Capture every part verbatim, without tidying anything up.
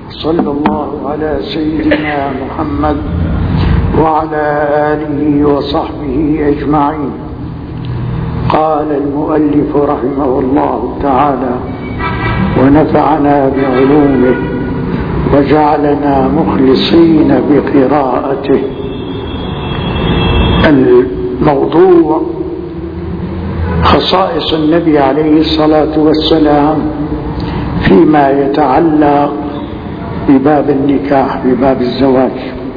صلى الله على سيدنا محمد وعلى آله وصحبه أجمعين. قال المؤلف رحمه الله تعالى: ونفعنا بعلومه وجعلنا مخلصين بقراءته. الموضوع خصائص النبي عليه الصلاة والسلام فيما يتعلق بباب النكاح، بباب الزواج،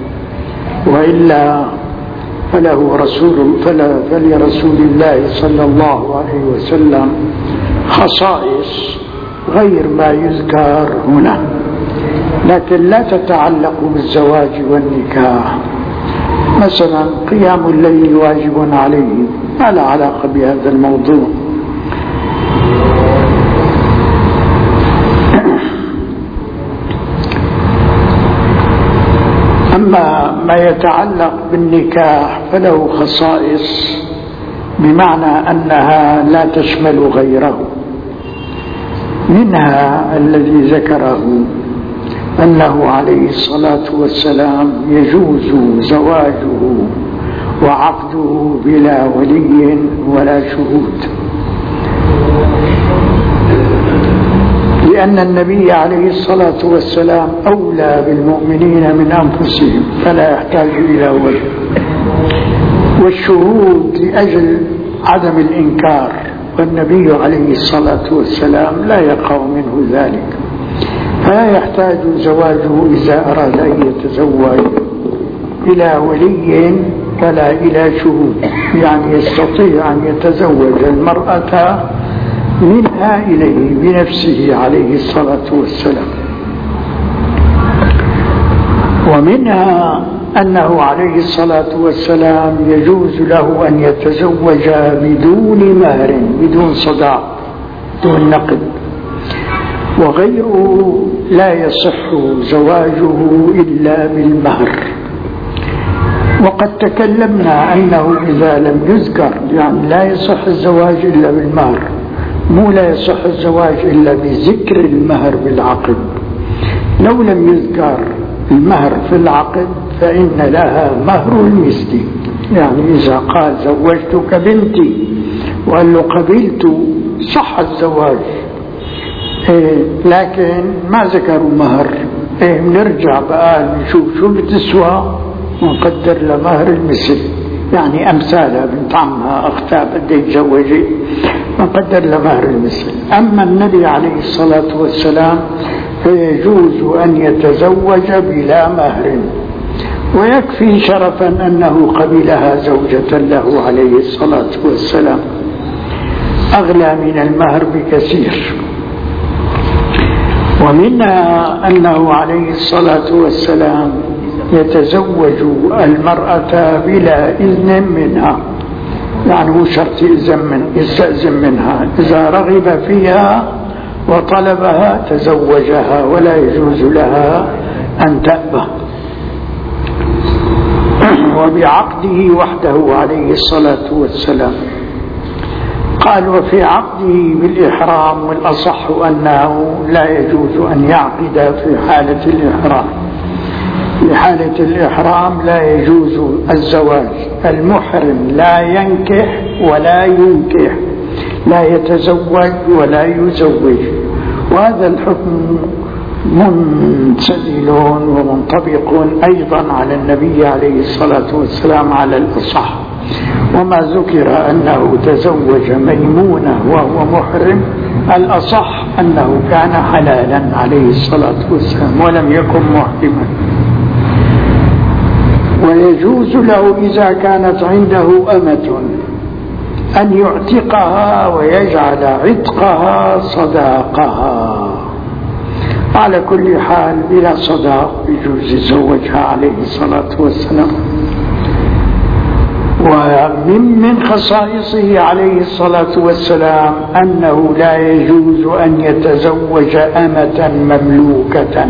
وإلا فله رسول فلا فلرسول الله صلى الله عليه وسلم خصائص غير ما يذكر هنا، لكن لا تتعلق بالزواج والنكاح. مثلا قيام الليل واجب عليه، ما له علاقة بهذا الموضوع. أما ما يتعلق بالنكاح فله خصائص، بمعنى أنها لا تشمل غيره. منها الذي ذكره أنه عليه الصلاة والسلام يجوز زواجه وعقده بلا ولي ولا شهود، لأن النبي عليه الصلاة والسلام أولى بالمؤمنين من أنفسهم فلا يحتاج إلى ولي، والشهود لأجل عدم الإنكار، والنبي عليه الصلاة والسلام لا يقع منه ذلك، فلا يحتاج زواجه إذا أراد أن يتزوج إلى ولي ولا إلى شهود، يعني يستطيع أن يتزوج المرأة منها إليه بنفسه عليه الصلاة والسلام. ومنها أنه عليه الصلاة والسلام يجوز له أن يتزوج بدون مهر، بدون صداق، بدون نقد، وغيره لا يصح زواجه إلا بالمهر. وقد تكلمنا أنه إذا لم يذكر، يعني لا يصح الزواج إلا بالمهر، مو لا يصح الزواج إلا بذكر المهر بالعقد. لو لم يذكر المهر في العقد فإن لها مهر المثل، يعني إذا قال زوجتك بنتي وقال له قبلت صح الزواج، إيه لكن ما ذكروا مهر، إيه بنرجع بقى نشوف شو بتسوى ونقدر لمهر المثل، يعني أمثالها بنت عمها أختها بدها يتزوجي نقدر لمهر المثل. أما النبي عليه الصلاة والسلام فيجوز أن يتزوج بلا مهر، ويكفي شرفا أنه قبلها زوجة له عليه الصلاة والسلام، أغلى من المهر بكثير. ومنها أنه عليه الصلاة والسلام يتزوج المرأة بلا إذن منها، يعني مو شرط يستأذن منها، إذا رغب فيها وطلبها تزوجها ولا يجوز لها أن تأبى. وبعقده وحده عليه الصلاة والسلام. قال: وفي عقده بالإحرام، والأصح أنه لا يجوز أن يعقد في حالة الإحرام. في حالة الإحرام لا يجوز الزواج، المحرم لا ينكح ولا ينكح، لا يتزوج ولا يزوج، وهذا الحكم منسدل ومنطبق أيضا على النبي عليه الصلاة والسلام على الأصح. وما ذكر أنه تزوج ميمونة وهو محرم، الأصح أنه كان حلالا عليه الصلاة والسلام ولم يكن محرما. ويجوز له إذا كانت عنده أمة أن يعتقها ويجعل عتقها صداقها. على كل حال بلا صداق يجوز يتزوجها عليه الصلاة والسلام. ومن من خصائصه عليه الصلاة والسلام أنه لا يجوز أن يتزوج أمة مملوكة.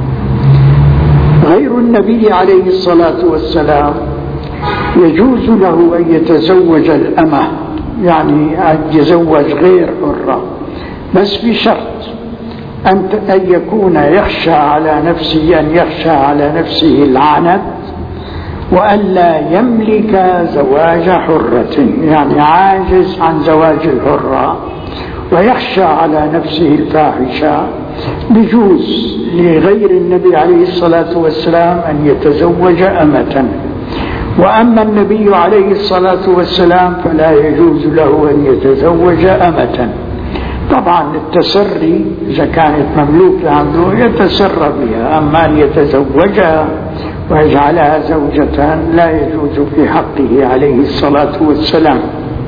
غير النبي عليه الصلاة والسلام يجوز له أن يتزوج الأمة، يعني أن يتزوج غير حرة، بس بشرط أن يكون يخشى على نفسه أن يخشى على نفسه العنت، وألا يملك زواج حرة، يعني عاجز عن زواج الحرة ويخشى على نفسه الفاحشة. بجوز لغير النبي عليه الصلاة والسلام أن يتزوج أمة، وأما النبي عليه الصلاة والسلام فلا يجوز له أن يتزوج أمة. طبعا التسري إذا كانت مملوكة عنده يتسرى بها، أما أن يتزوجها ويجعلها زوجة لا يجوز في حقه عليه الصلاة والسلام،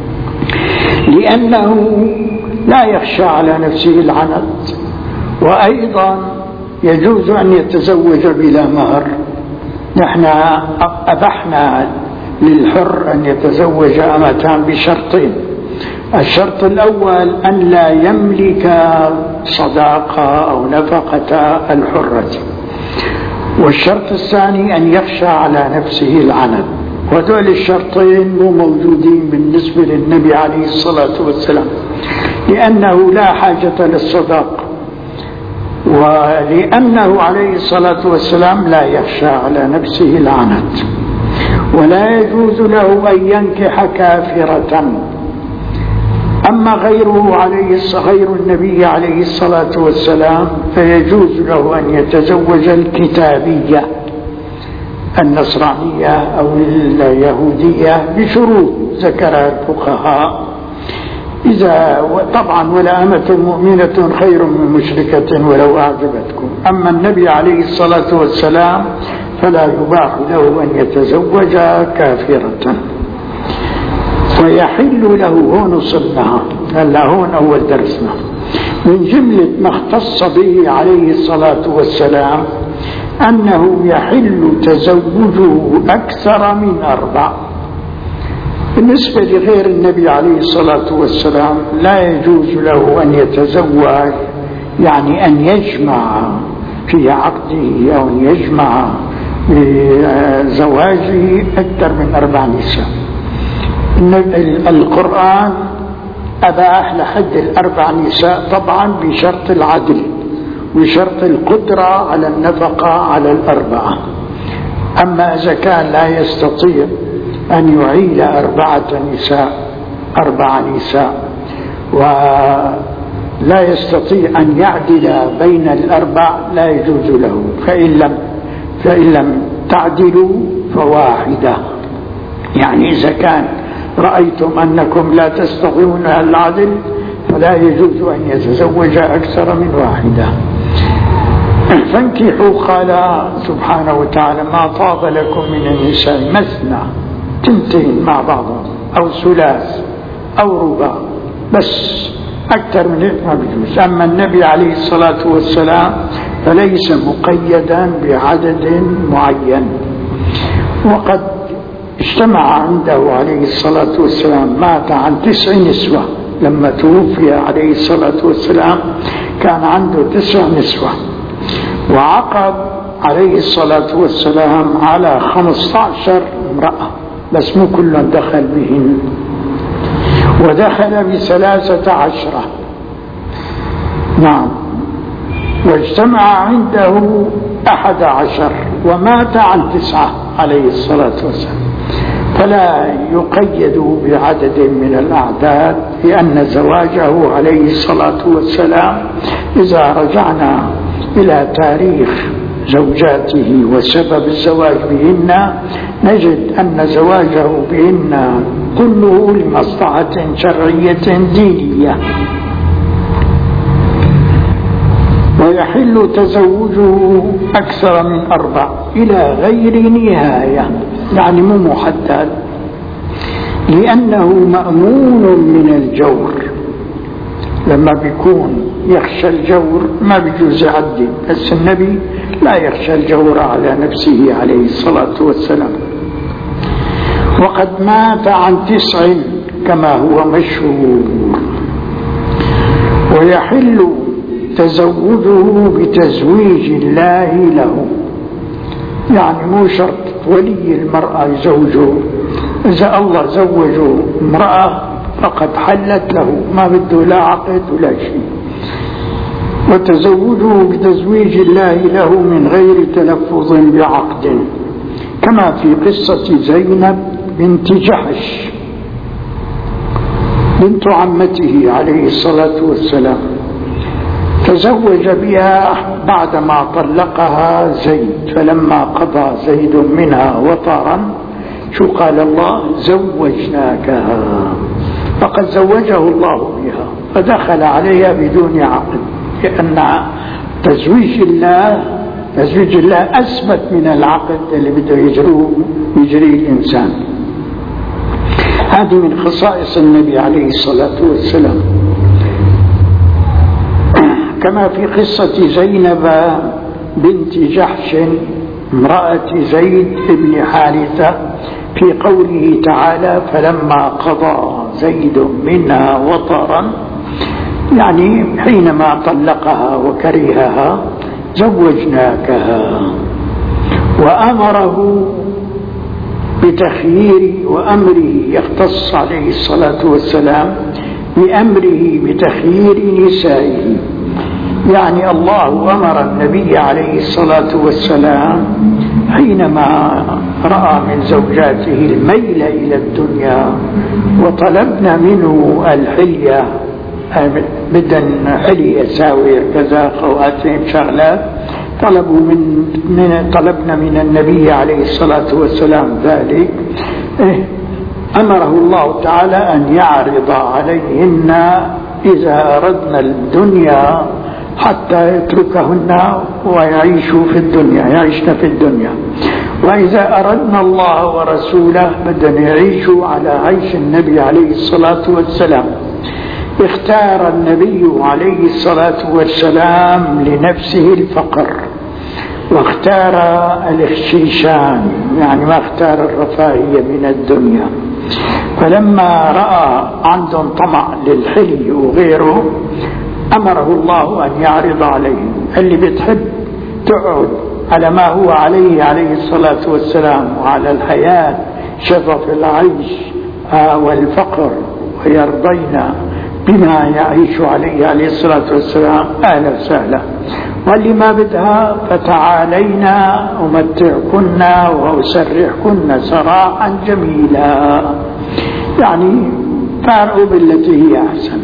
لأنه لا يخشى على نفسه العنت. وأيضا يجوز أن يتزوج بلا مهر. نحن أبحنا للحر أن يتزوج أمتان بشرطين: الشرط الأول أن لا يملك صداقة أو نفقة الحرة، والشرط الثاني أن يخشى على نفسه العنت. وهذول الشرطين مو موجودين بالنسبة للنبي عليه الصلاة والسلام، لأنه لا حاجة للصداقة، ولأنه عليه الصلاة والسلام لا يخشى على نفسه العنت. ولا يجوز له أن ينكح كافرة. أما غيره عليه غير النبي عليه الصلاة والسلام فيجوز له أن يتزوج الكتابية النصرانية أو اليهودية بشروط ذكرها الفقهاء. إذا طبعا ولا أمة مؤمنة خير من مشركة ولو أعجبتكم. أما النبي عليه الصلاة والسلام فلا يباح له أن يتزوج كافرة. ويحل له، هون وصلنا هلا هون أول درسنا، من جملة ما اختص به عليه الصلاة والسلام أنه يحل تزوجه أكثر من أربع. بالنسبة لغير النبي عليه الصلاة والسلام لا يجوز له أن يتزوج، يعني أن يجمع في عقده أو أن يجمع بزواجه أكثر من أربع نساء. القرآن أباح لحد الأربع نساء، طبعا بشرط العدل وشرط القدرة على النفقة على الأربعة. أما إذا كان لا يستطيع أن يعيل أربعة نساء أربع نساء ولا يستطيع أن يعدل بين الأربع لا يجوز له. فإن لم, فإن لم تعدلوا فواحدة، يعني إذا كان رأيتم أنكم لا تستطيعون العدل فلا يجوز أن يتزوج أكثر من واحدة. فانكحوا، قال سبحانه وتعالى: ما طاب لكم من النساء مثنى، تنتين مع بعضهم، أو ثلاث أو رباع، بس أكثر من هيك ما بيجوز. أما النبي عليه الصلاة والسلام فليس مقيدا بعدد معين. وقد اجتمع عنده عليه الصلاة والسلام، مات عن تسع نسوة لما توفي عليه الصلاة والسلام، كان عنده تسع نسوة، وعقد عليه الصلاة والسلام على خمسة عشر امرأة، بس مو كلهم دخل بهن، ودخل بثلاثة عشرة. نعم. واجتمع عنده أحد عشر، ومات عن تسعة عليه الصلاة والسلام. فلا يقيد بعدد من الأعداد، لأن زواجه عليه الصلاة والسلام إذا رجعنا إلى تاريخ زوجاته وسبب الزواج بهن نجد أن زواجه بهن كله لمصلحة شرعية دينية. ويحل تزوجه أكثر من أربع إلى غير نهاية، يعني مو محدد، لأنه مأمون من الجور. لما بيكون يخشى الجور ما بيجوز يعدي، بس النبي لا يخشى الجور على نفسه عليه الصلاة والسلام. وقد مات عن تسع كما هو مشهور. ويحل تزوجه بتزويج الله له، يعني مو شرط ولي المرأة يزوجه، إذا الله زوجه امرأة فقد حلت له، ما بده لا عقد ولا شيء. وتزوجه بتزويج الله له من غير تلفظ بعقد، كما في قصة زينب بنت جحش بنت عمته عليه الصلاة والسلام، تزوج بها بعدما طلقها زيد، فلما قضى زيد منها وطرا شو قال الله؟ زوجناكها، فقد زوجه الله بها، فدخل عليها بدون عقد، لأن تزويج الله تزويج الله أثبت من العقد اللي بده يجروه يجري الإنسان. هذه من خصائص النبي عليه الصلاة والسلام. كما في قصة زينب بنت جحش امرأة زيد بن حارثة في قوله تعالى فلما قضى زيد منها وطرا، يعني حينما طلقها وكرهها زوجناكها، وأمره بتخيير وأمره يختص عليه الصلاة والسلام بأمره بتخيير نسائه، يعني الله أمر النبي عليه الصلاة والسلام حينما رأى من زوجاته الميل إلى الدنيا وطلبنا منه الحلية، بدن حلية ساوية كذا خواتين شغلات، طلبوا من, من طلبنا من النبي عليه الصلاة والسلام ذلك، أمره الله تعالى أن يعرض عليهن إذا أردنا الدنيا حتى يتركهن ويعيشوا في الدنيا، يعيشن في الدنيا، وإذا أردنا الله ورسوله بدنا يعيشوا على عيش النبي عليه الصلاة والسلام. اختار النبي عليه الصلاة والسلام لنفسه الفقر، واختار الاخشيشان، يعني ما اختار الرفاهية من الدنيا. فلما رأى عندهم طمع للحلي وغيره أمره الله أن يعرض عليهم، اللي بتحب تقعد على ما هو عليه عليه الصلاة والسلام وعلى الحياة شظف العيش والفقر ويرضين بما يعيش عليه عليه الصلاة والسلام أهلا وسهلا، واللي ما بدها فتعالينا أمتعكن وأسرحكن سراحا جميلا، يعني فارقوا بالتي هي أحسن.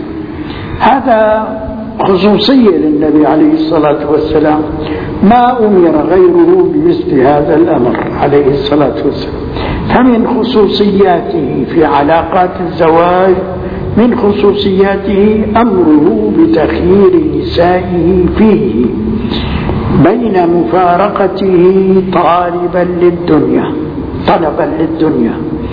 هذا خصوصية للنبي عليه الصلاة والسلام، ما أمر غيره بمثل هذا الأمر عليه الصلاة والسلام. فمن خصوصياته في علاقات الزواج من خصوصياته أمره بتخيير نسائه فيه بين مفارقته طالبا للدنيا طلبا للدنيا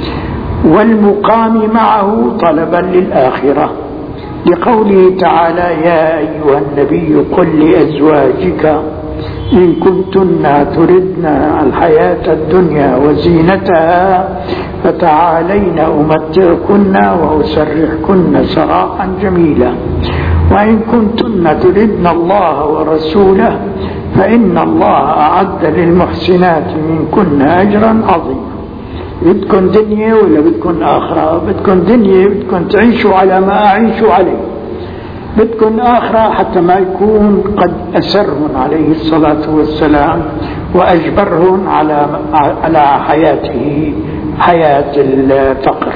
والمقام معه طلبا للآخرة، لقوله تعالى يا أيها النبي قل لأزواجك إن كنتن تردن الحياة الدنيا وزينتها فتعالين أمتعكن وأسرحكن سراحا جميلا، وإن كنتن تردن الله ورسوله فإن الله أعد للمحسنات منكن أجرا عظيما. بدكن دنيا ولا بدكن آخرة؟ بدكن دنيا بدكن تعيشوا على ما أعيشوا عليه، بدكن آخرة حتى ما يكون قد أسرهم عليه الصلاة والسلام وأجبرهم على على حياته حياة الفقر.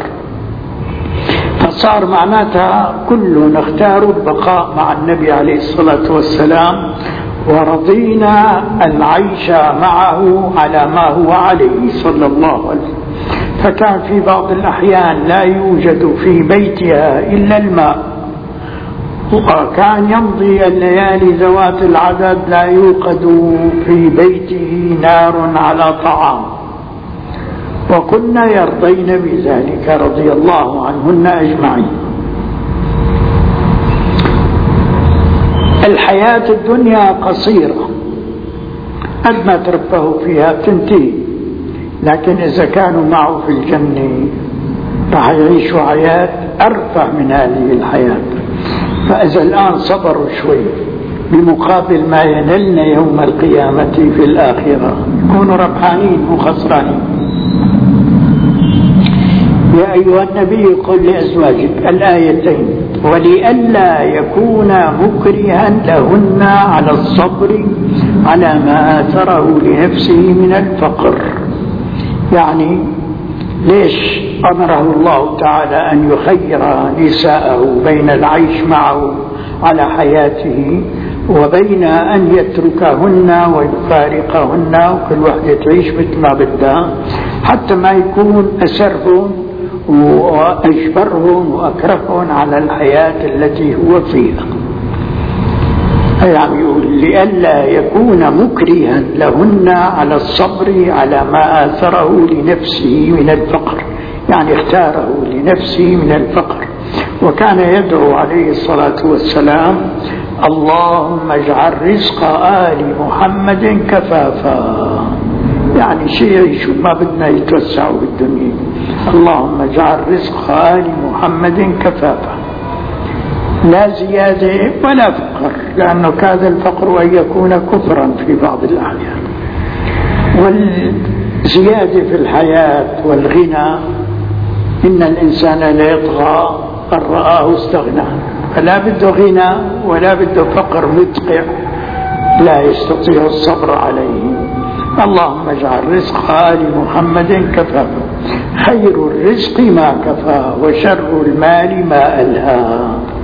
فصار معناتها كلنا اختاروا البقاء مع النبي عليه الصلاة والسلام ورضينا العيش معه على ما هو عليه صلى الله عليه وسلم. فكان في بعض الأحيان لا يوجد في بيتها إلا الماء، وكان يمضي الليالي ذوات العدد لا يوقد في بيته نار على طعام، وكنا يرضين بذلك رضي الله عنهن أجمعين. الحياة الدنيا قصيرة، قد ما ترفهوا فيها تنتهي، لكن إذا كانوا معه في الجنة راح يعيشوا حياة أرفع من هذه الحياة. فإذا الآن صبروا شوي بمقابل ما ينلنا يوم القيامة في الآخرة يكونوا ربحانين وخسرانين. يا أيها النبي قل لأزواجك الآيتين ولئلا يكون مكرها لهن على الصبر على ما آثره لنفسه من الفقر. يعني ليش أمره الله تعالى أن يخير نساءه بين العيش معه على حياته وبين أن يتركهن ويفارقهن وكل واحدة تعيش مثل ما بدها، حتى ما يكون أسرهم وأجبرهم وأكرههم على الحياة التي هو فيها. يعني يقول لئلا يكون مكرها لهن على الصبر على ما آثره لنفسه من الفقر، يعني اختاره لنفسه من الفقر. وكان يدعو عليه الصلاة والسلام اللهم اجعل رزق آل محمد كفافا، يعني شيء يعيشوا ما بدنا يتوسعوا بالدنيا. اللهم اجعل رزق آل محمد كفافا، لا زيادة ولا فقر، لأنه كاد الفقر أن يكون كفرا في بعض الأحيان. والزيادة في الحياة والغنى، إن الإنسان لا يطغى أن رآه استغنى، فلا بده غنى ولا بده فقر مدقع لا يستطيع الصبر عليه. اللهم اجعل رزق آل محمد كفافا، خير الرزق ما كفى وشر المال ما ألهى.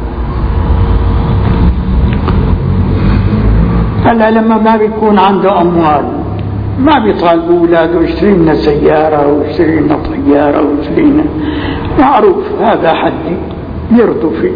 هلا لما ما بيكون عنده أموال ما بيطالبوا أولاده اشتري لنا سيارة واشتري لنا طيارة واشتري لنا، معروف هذا حدي يرضوا فيه،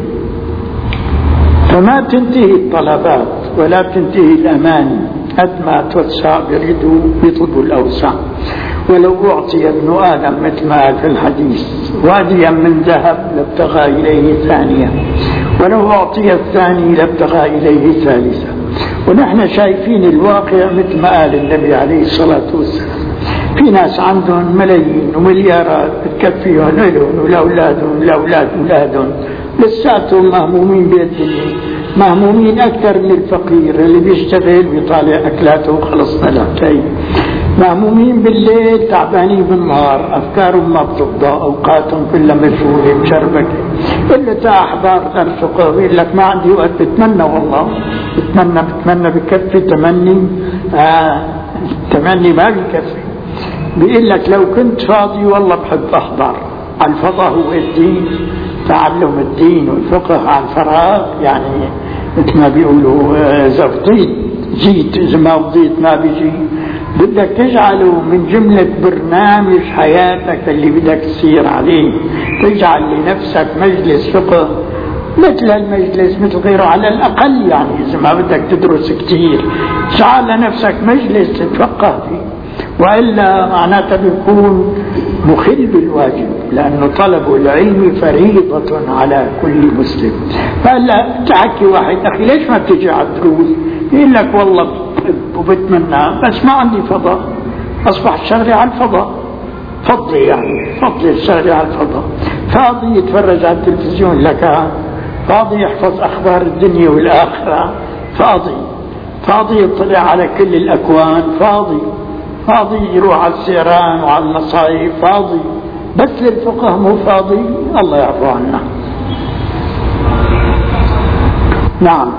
فما تنتهي الطلبات ولا تنتهي الأمان. قد ما توسع يريدوا يطلبوا الأوسع. ولو أعطي ابن آدم مثل ما في الحديث واديا من ذهب لابتغى إليه ثانية، ولو أعطي الثاني لابتغى إليه ثالثا. ونحن شايفين الواقع مثل ما قال النبي عليه الصلاة والسلام، في ناس عندهم ملايين ومليارات بتكفيهم لهم ولأولادهم لأولاد أولادهم، لساتهم مهمومين بالدنيا، مهمومين أكثر من الفقير اللي بيشتغل ويطالع أكلاته وخلصنا الحكاية. مهمومين بالليل تعبانين بالنهار، أفكارهم ما بتفضى، أوقاتهم كلها مشغولة مشربكة. إلا تا أحبار درس فقه بيقول لك ما عندي وقت، بتمنى والله بتمنى بتمنى بكفي تمني، آه تمني ما بكفي. بيقول لك لو كنت فاضي والله بحب أحضر. الفضاء هو الدين، تعلم الدين والفقه عن فراغ، يعني مثل ما بيقولوا إذا فضيت جيت، إذا ما فضيت ما بيجي. بدك تجعله من جملة برنامج حياتك اللي بدك تسير عليه، تجعل لنفسك مجلس فقه مثل المجلس مثل غيره على الأقل. يعني إذا ما بدك تدرس كتير جعل لنفسك مجلس تتفقه فيه، وإلا معناته بيكون مخل بالواجب، لأنه طلب العلم فريضة على كل مسلم. فهلا تحكي واحد أخي ليش ما بتجي على الدروس؟ يقول لك والله وبتمنى بس ما عندي فضاء، أصبح شغلي على الفضاء، فضلي يعني فضلي الشغلي على الفضاء. فاضي يتفرج على التلفزيون لك، فاضي يحفظ أخبار الدنيا والآخرة، فاضي فاضي يطلع على كل الأكوان، فاضي فاضي يروح على السيران وعلى المصايب، فاضي. بس للفقه مو فاضي، الله يعفو عنا. نعم.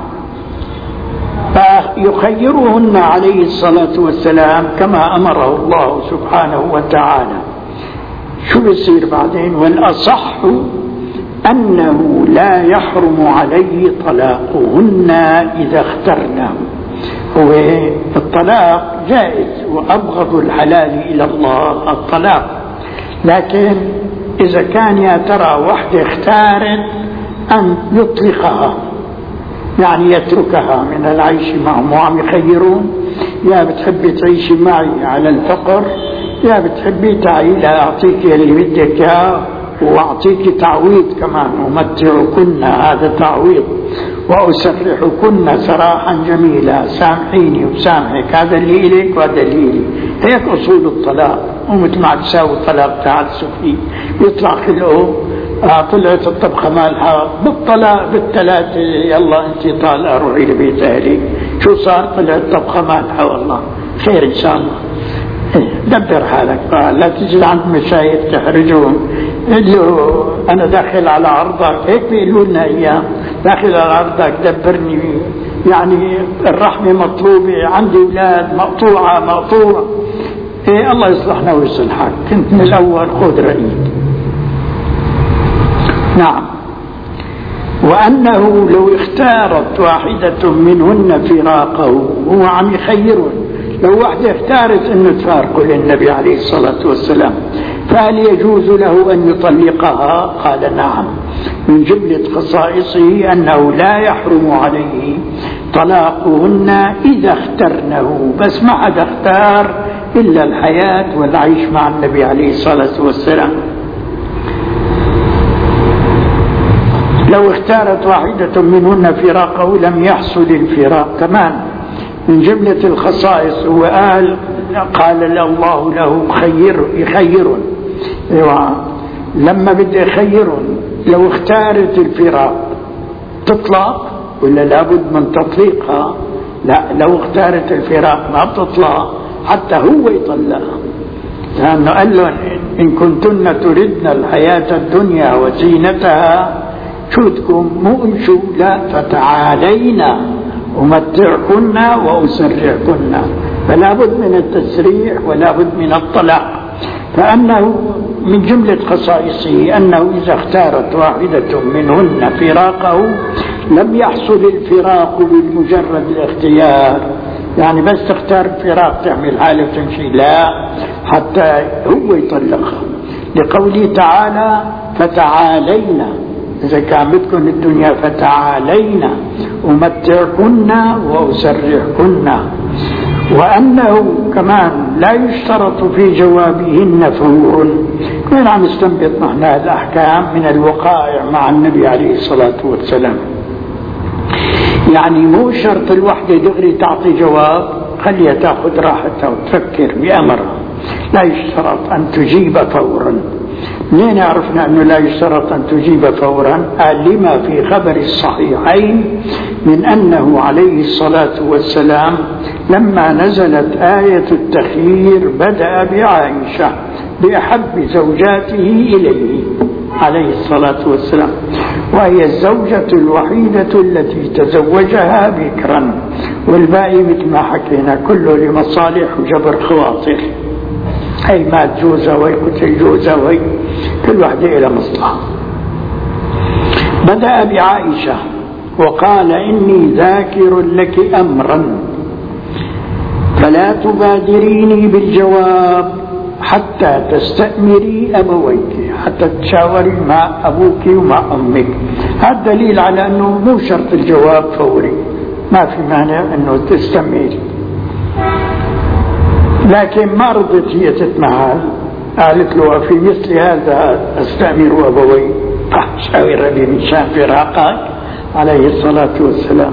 فيخيرهن عليه الصلاة والسلام كما أمره الله سبحانه وتعالى. شو بيصير بعدين؟ والأصح أنه لا يحرم عليه طلاقهن إذا اخترناه. هو الطلاق جائز، وأبغض الحلال إلى الله الطلاق، لكن إذا كان يا ترى وحدة اختارت أن يطلقها، يعني يتركها من العيش معهم، وعم يخيرون يا بتحبي تعيشي معي على الفقر، يا بتحبي تعي لا أعطيك اللي بدك إياه وأعطيك تعويض كمان، أمتعكن هذا تعويض، وأسرحكن سراحا جميلا، سامحيني وسامحك، هذا اللي إليك وهذا اللي إلي. هيك أصول الطلاق، ومثل ما تساوي الطلاق تاع السفلي يطلع خلقه. آه طلعت الطبخة مالها بالطلاق بالثلاثة، يلا أنت طالقة روحي لبيت أهلي. شو صار؟ طلعت الطبخة مالها والله خير إن شاء الله. دبر حالك، لا تجي عند مشايخ تحرجهم. له أنا داخل على عرضك، هيك بيقولوا لنا إياه، داخل على عرضك دبرني، يعني الرحمة مطلوبة، عندي أولاد مقطوعة مقطوع. إيه الله يصلحنا ويصلحك، كنت من الأول خذ رأيك. نعم. وأنه لو اختارت واحدة منهن فراقه، هو عم يخيرون، لو واحدة اختارت أن تفارقه للنبي عليه الصلاة والسلام فهل يجوز له أن يطلقها؟ قال نعم. من جملة خصائصه أنه لا يحرم عليه طلاقهن إذا اخترنه، بس ما حدا اختار إلا الحياة والعيش مع النبي عليه الصلاة والسلام. لو اختارت واحدة منهن فراقه لم يحصل الفراق. كمان من جملة الخصائص هو قال قال الله له خير يخيرون، لما بدي يخيرون لو اختارت الفراق تطلق ولا لابد من تطليقها؟ لا، لو اختارت الفراق ما بتطلق حتى هو يطلقها، لأنه قال له إن كنتن تردن الحياة الدنيا وزينتها شوتكم مو امشوا، لا فتعالينا أمتعكن وأسرعكن، فلا بد من التسريع ولا بد من الطلاق. فأنه من جملة خصائصه أنه إذا اختارت واحدة منهن فراقه لم يحصل الفراق بمجرد الاختيار، يعني بس تختار الفراق تعمل حالة وتمشي، لا، حتى هو يطلقها، لقوله تعالى فتعالينا، إذا كان بدكم الدنيا فتعالينا أمتعكن وأسرحكن. وأنه كمان لا يشترط في جوابهن فور. كمان عم نستنبط نحن الأحكام من الوقائع مع النبي عليه الصلاة والسلام، يعني مو شرط الوحدة دغري تعطي جواب، خليها تأخذ راحتها وتفكر بأمرها، لا يشترط أن تجيب فورا. منين عرفنا أنه لا يشترط أن تجيب فورا؟ قال لما في خبر الصحيحين من أنه عليه الصلاة والسلام لما نزلت آية التخيير بدأ بعائشة بأحب زوجاته إليه عليه الصلاة والسلام، وهي الزوجة الوحيدة التي تزوجها بكرا، والباقي مثل ما حكينا كله لمصالح وجبر خواطر، أي مات جوزها وهي قتل جوزها وهي كل واحدة إلى مصلحة. بدأ بعائشة وقال إني ذاكر لك أمرا فلا تبادريني بالجواب حتى تستأمري أبويك، حتى تشاوري مع أبوك ومع أمك. هذا دليل على أنه مو شرط الجواب فوري، ما في مانع أنه تستمر. لكن ما رضت هي تتمهل، قالت له في مثل هذا أستأمر أبوي، شاور أبي من شان فراقك عليه الصلاة والسلام.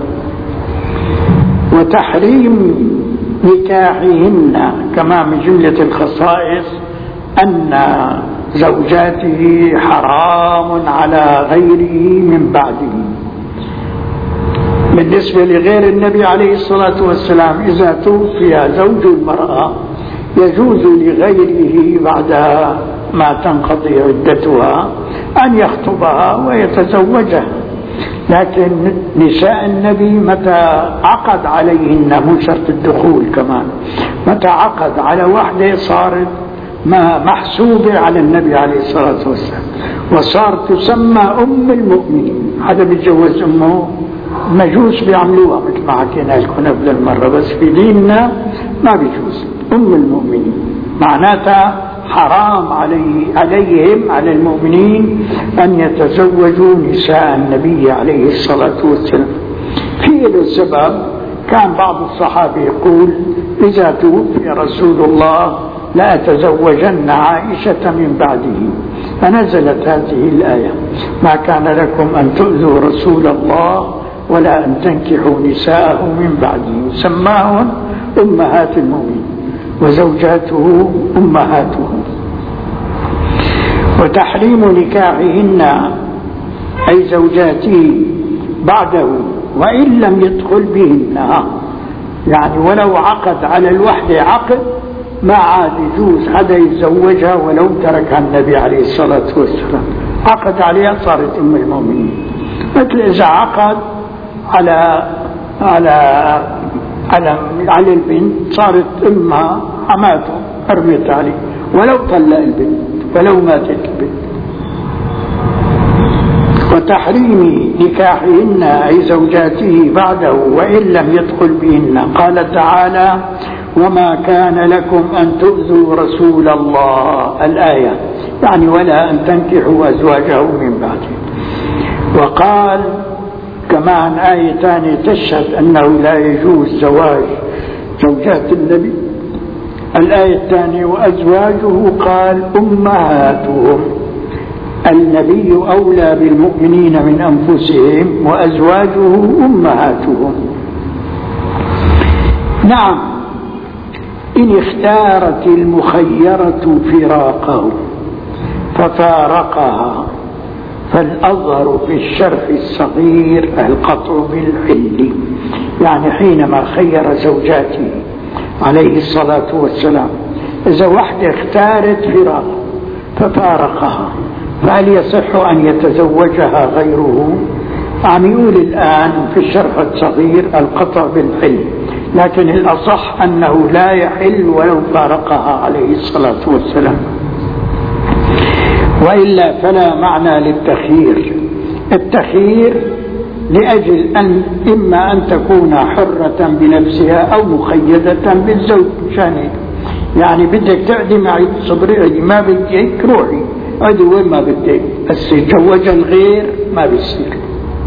وتحريم نكاحهن كما من جملة الخصائص أن زوجاته حرام على غيره من بعده. بالنسبة لغير النبي عليه الصلاة والسلام إذا توفي زوج المرأة يجوز لغيره بعد ما تنقضي عدتها أن يخطبها ويتزوجها، لكن نساء النبي متى عقد عليهن، مو شرط الدخول كمان، متى عقد على واحدة صارت ما محسوبة على النبي عليه الصلاة والسلام، وصارت تسمى أم المؤمنين. هذا بيتجوز أمه مجوس بيعملوها مثل ما حكينا لكم قبل المرة، بس في ديننا ما بيجوز أم المؤمنين، معناتها حرام علي عليهم على المؤمنين أن يتزوجوا نساء النبي عليه الصلاة والسلام. في له السبب، كان بعض الصحابة يقول إذا توفي رسول الله لا تزوجن عائشة من بعده، فنزلت هذه الآية ما كان لكم أن تؤذوا رسول الله ولا أن تنكحوا نساءه من بعده، سماهن أمهات المؤمنين وزوجاته أمهاته. وتحريم نكاحهن أي زوجاته بعده وإن لم يدخل بهن، يعني ولو عقد على الوحدة عقد ما عاد يجوز حدا يتزوجها ولو تركها النبي عليه الصلاة والسلام، عقد عليها صارت أم المؤمنين. مثل إذا عقد على على على على البنت صارت أمها حماته حرمت عليه ولو طلق البنت ولو ماتت البنت. وتحريم نكاحهن أي زوجاته بعده وإن لم يدخل بهن. قال تعالى: وما كان لكم أن تؤذوا رسول الله، الآية، يعني ولا أن تنكحوا أزواجه من بعده. وقال كمان آية ثانية تشهد أنه لا يجوز زواج زوجات النبي، الآية الثانية: وأزواجه قال أمهاتهم، النبي أولى بالمؤمنين من أنفسهم وأزواجه أمهاتهم. نعم، إن اختارت المخيرة فراقه ففارقها فالأظهر في الشرح الصغير القطع بالحل، يعني حينما خير زوجاته عليه الصلاة والسلام، إذا واحدة اختارت فراق ففارقها فهل يصح أن يتزوجها غيره؟ عم يقول الآن في الشرح الصغير القطع بالحل، لكن الأصح أنه لا يحل ولو فارقها عليه الصلاة والسلام، وإلا فلا معنى للتخيير. التخيير لأجل أن إما أن تكون حرة بنفسها أو مخيدة بالزوج، شاني يعني بدك تعدي معي صبري ما بدك روحي عدي وين ما بدك، بس يتزوج الغير ما بيصير.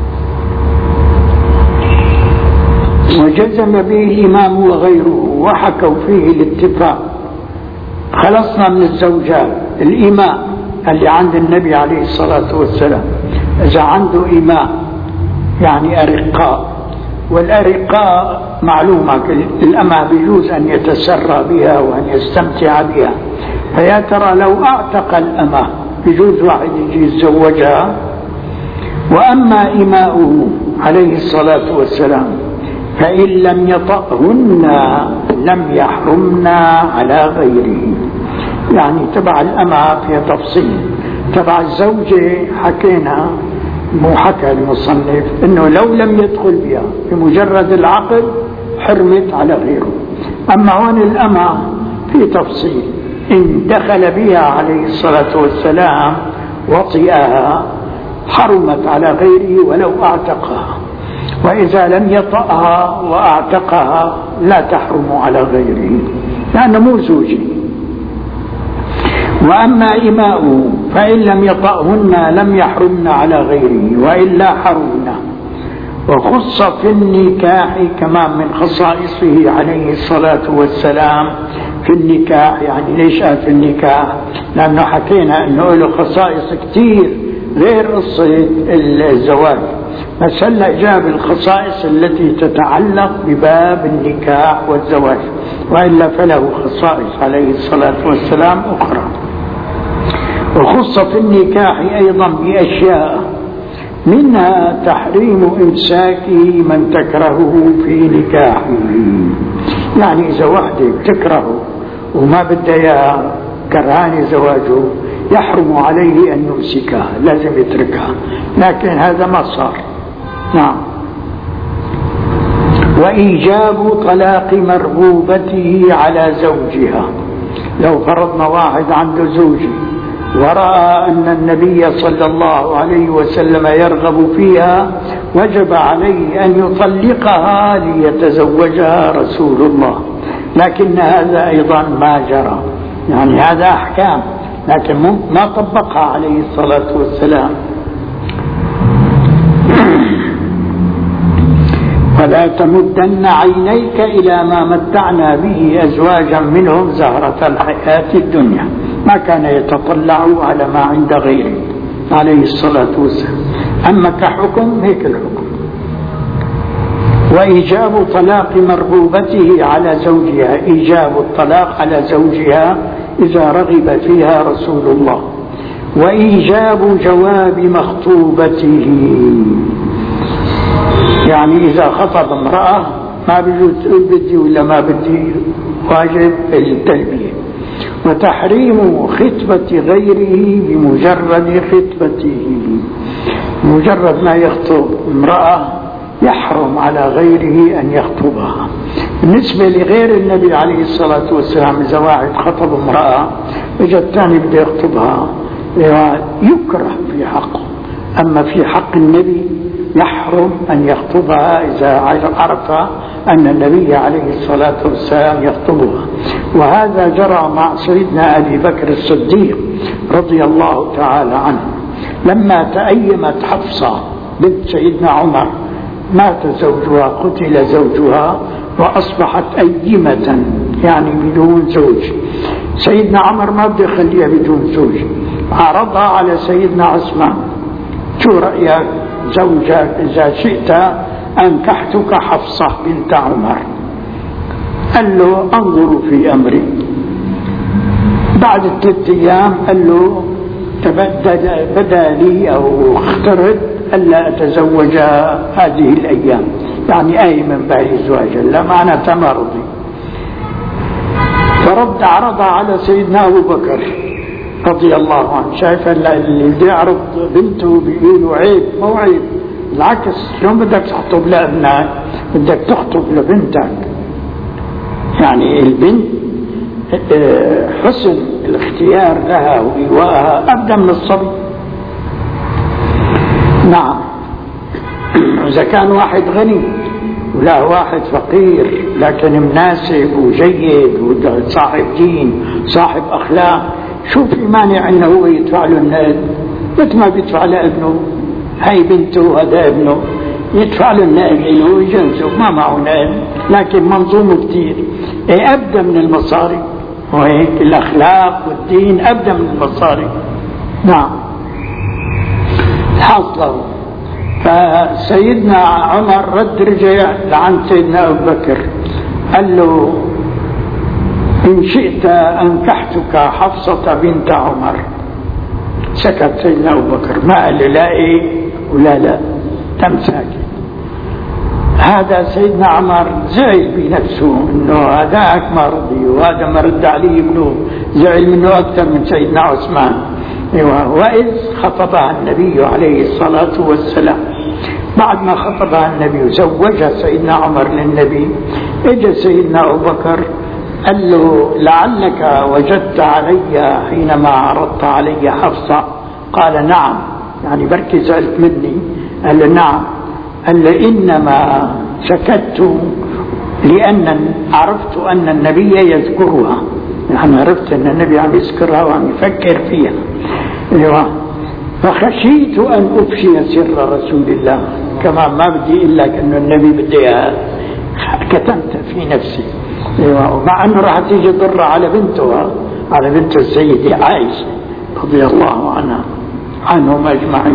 وجزم به الإمام وغيره وحكوا فيه الاتفاق. خلصنا من الزوجات. الإماء اللي عند النبي عليه الصلاة والسلام، إذا عنده إماء يعني أرقاء، والأرقاء معلومة الأمة بيجوز أن يتسرى بها وأن يستمتع بها، فيا ترى لو أعتق الأمة بيجوز واحد يجي يتزوجها. وأما إماؤه عليه الصلاة والسلام فإن لم يطأهن لم يحرمنا على غيره، يعني تبع الأمة في تفصيل، تبع الزوجة حكينا مو حكى المصنف إنه لو لم يدخل بها بمجرد العقد حرمت على غيره. أما هون الأمة في تفصيل، إن دخل بها عليه الصلاة والسلام وطئها حرمت على غيره ولو أعتقها، وإذا لم يطأها وأعتقها لا تحرم على غيره لأنه مو زوجي. وأما إماؤه فإن لم يطأهن لم يحرمن على غيره وإلا حرمنا. وخص في النكاح كمان من خصائصه عليه الصلاة والسلام في النكاح، يعني ليش قال في النكاح؟ لأنه حكينا أنه له خصائص كتير غير قصة الزواج، بس هلا جاب الخصائص التي تتعلق بباب النكاح والزواج، وإلا فله خصائص عليه الصلاة والسلام أخرى. وخص في النكاح أيضا بأشياء منها تحريم إمساكه من تكرهه في نكاحه، يعني إذا وحده تكرهه وما بدها كرهان زواجه يحرم عليه أن يمسكها، لازم يتركها، لكن هذا ما صار. نعم. وإيجاب طلاق مرغوبته على زوجها، لو فرضنا واحد عنده زوجة ورأى أن النبي صلى الله عليه وسلم يرغب فيها وجب عليه أن يطلقها ليتزوجها رسول الله، لكن هذا أيضا ما جرى، يعني هذا أحكام لكن ما طبقها عليه الصلاة والسلام. فلا تمدن عينيك إلى ما متعنا به أزواجا منهم زهرة الحياة الدنيا، ما كان يتطلع على ما عند غيره عليه الصلاة والسلام. أما كحكم هيك الحكم. وإيجاب طلاق مرغوبته على زوجها، إيجاب الطلاق على زوجها إذا رغب فيها رسول الله. وإيجاب جواب مخطوبته، يعني إذا خطب امرأة ما بيجوز تقول بدي ولا ما بدي، واجب التلبية. وتحريم خطبة غيره بمجرد خطبته، مجرد ما يخطب امرأة يحرم على غيره أن يخطبها. بالنسبة لغير النبي عليه الصلاة والسلام إذا واحد خطب امرأة إجا الثاني بده يخطبها يكره في حقه، أما في حق النبي يحرم أن يخطبها إذا عرف أن النبي عليه الصلاة والسلام يخطبها. وهذا جرى مع سيدنا أبي بكر الصديق رضي الله تعالى عنه لما تأيمت حفصة بنت سيدنا عمر، مات زوجها، قتل زوجها وأصبحت أيمة يعني بدون زوج. سيدنا عمر ما بده يخليها بدون زوج، عرضها على سيدنا عثمان: شو رأيك زوجك إذا شئت أنكحتك حفصة بنت عمر؟ قال له: أنظر في أمري. بعد ثلاثة أيام قال له: بدا لي أو اخترت ألا أتزوج هذه الأيام، يعني أي من بعد زواجا، لا معنى تمرضي. فرد عرضها على سيدنا أبو بكر رضي الله عنه. شايف اللي بده يعرض بنته بيقولوا عيب؟ مو عيب، بالعكس، شلون بدك تخطب لابنك؟ بدك تخطب لبنتك. يعني البنت حسن الاختيار لها وإيواءها أبدا من الصبي. نعم، إذا كان واحد غني ولا واحد فقير لكن مناسب وجيد وصاحب دين صاحب أخلاق، شو في مانع أنه هو يدفع له النقد مثل ما بيدفع لابنه؟ هاي بنته هذا ابنه، يدفع له النقد له ويجنسه، ما معه نقد لكن منظومه كتير ايه أبدأ من المصاري، وهيك الأخلاق والدين أبدأ من المصاري. نعم، حاصله. فسيدنا عمر رد رجع لعند سيدنا أبو بكر قال له: إن شئت أنكحتك حفصة بنت عمر. سكت سيدنا أبو بكر، ما قال له لا إيه ولا لا، تم ساكت. هذا سيدنا عمر زعل بنفسه إنه هذاك ما رضي وهذا ما رد عليه ابنه، زعل منه أكثر من سيدنا عثمان. وإذ خطبها النبي عليه الصلاة والسلام، بعد ما خطبها النبي زوجها سيدنا عمر للنبي، اجى سيدنا أبو بكر قال له: لعلك وجدت علي حينما عرضت علي حفصة؟ قال: نعم، يعني بركي زعلت مني. قال له: نعم. قال له: إنما سكت لأن عرفت أن النبي يذكرها، يعني عرفت أن النبي عم يذكرها وعم يفكر فيها. أيوة. فخشيت أن أفشي سر رسول الله، كما ما بدي إلا أن النبي بدي كتمت في نفسي. أيوة. مع أنه راح تيجي ضرة على بنتها، على بنت السيدة عائشة رضي الله عنها عنهم أجمعين.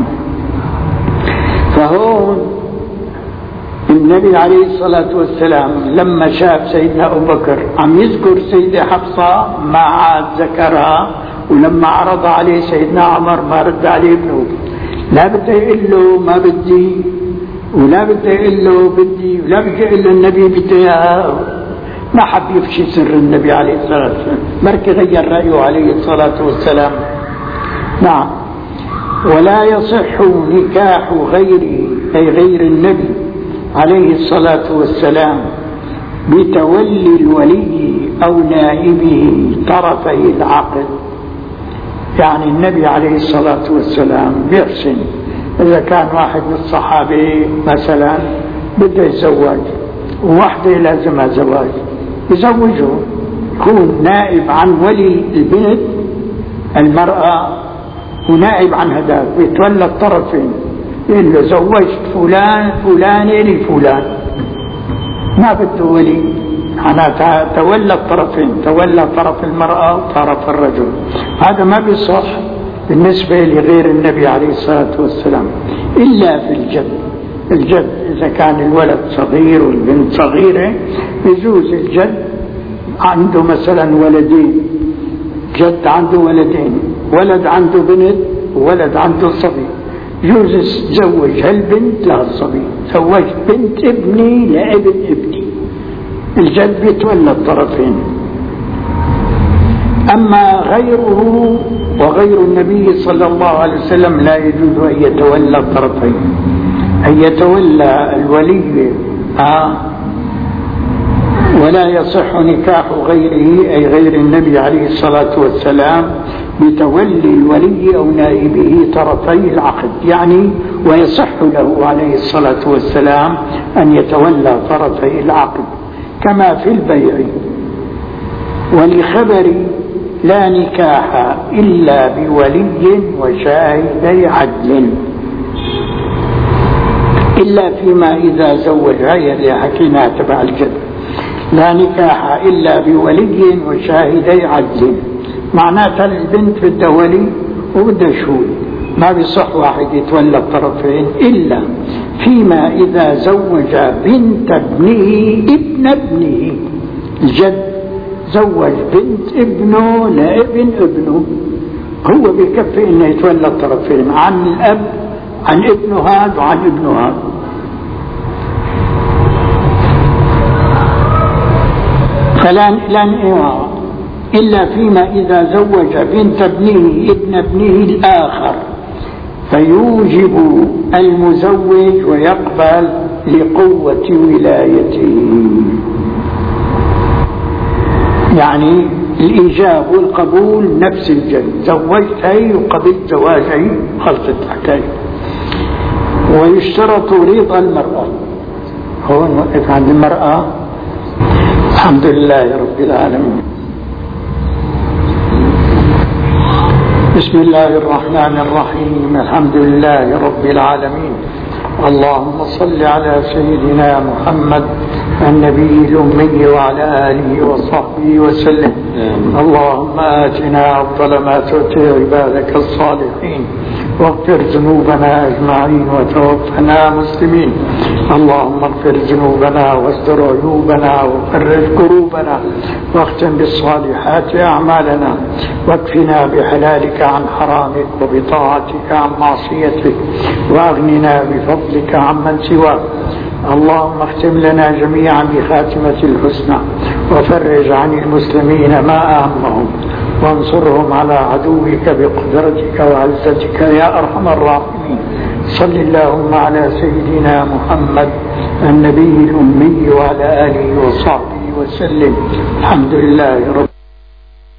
فهون النبي عليه الصلاة والسلام لما شاف سيدنا أبو بكر عم يذكر سيدة حفصة ما عاد ذكرها، ولما عرض عليه سيدنا عمر ما رد عليه ابنه، لا بده يقول له ما بدي، ولا بده يقول له بدي، ولا بده يقول له النبي بده اياها. ما حب يفشي سر النبي عليه الصلاة والسلام، مركي غير رأيه عليه الصلاة والسلام. نعم. ولا يصح نكاح غيره أي غير النبي عليه الصلاة والسلام بتولي الولي أو نائبه طرفي العقد. يعني النبي عليه الصلاة والسلام بيحسن إذا كان واحد من الصحابة مثلا بده يتزوج وواحدة لازمها زواج، يزوجه، يكون نائب عن ولي البنت المرأة ونائب عن هذاك، ويتولى الطرفين، يقول له زوجت فلان فلان لفلان، ما بده ولي، معناتها تولى الطرفين، تولى طرف المرأة وطرف الرجل. هذا ما بيصح بالنسبة لغير النبي عليه الصلاة والسلام إلا في الجد. الجد إذا كان الولد صغير والبنت صغيرة يجوز الجد عنده مثلا ولدين، جد عنده ولدين، ولد عنده بنت وولد عنده صبي، يجوز تزوج هالبنت لهالصبي، زوجت بنت ابني لابن ابني، الجد بيتولى الطرفين. أما أما غيره وغير النبي صلى الله عليه وسلم لا يجوز أن يتولى الطرفين، أن يتولى الولي آه ولا يصح نكاح غيره أي غير النبي عليه الصلاة والسلام بتولي الولي أو نائبه طرفي العقد، يعني ويصح له عليه الصلاة والسلام أن يتولى طرفي العقد كما في البيع. ولخبر لا نكاح إلا بولي وشاهدي عدل إلا فيما إذا زوج، هي اللي حكيناها تبع الجد، لا نكاح إلا بولي وشاهدي عدل، معناتها البنت بدها ولي وبدها شهود، ما بيصح واحد يتولى الطرفين إلا فيما إذا زوج بنت ابنه ابن ابنه. الجد زوج بنت ابنه لابن ابنه، هو بكفي انه يتولى الطرفين عن الاب عن ابنه هذا وعن ابنه هذا. فلا لا إلا فيما إذا زوج بنت ابنه ابن ابنه الآخر فيوجب المزوج ويقبل لقوة ولايته، يعني الإيجاب والقبول نفس الجد، زوجت هي وقبلت زواجي خلصت الحكاية. ويشترط رضا المرأة، هون وقف عند المرأة. الحمد لله رب العالمين. بسم الله الرحمن الرحيم، الحمد لله رب العالمين. اللهم صل على سيدنا محمد النبي الأمي وعلى آله وصحبه وسلم. اللهم آتنا أفضل ما تؤتي عبادك الصالحين، واغفر ذنوبنا أجمعين وتوفنا مسلمين. اللهم اغفر ذنوبنا واستر عيوبنا وفرج كروبنا، واختم بالصالحات أعمالنا، واكفنا بحلالك عن حرامك وبطاعتك عن معصيتك، وأغننا بفضلك عمن سواك. اللهم اختم لنا جميعا بخاتمة الحسنى، وفرج عن المسلمين ما أهمهم، وانصرهم على عدوك بقدرتك وعزتك يا أرحم الراحمين. صل اللهم على سيدنا محمد النبي الأمي وعلى آله وصحبه وسلم. الحمد لله رب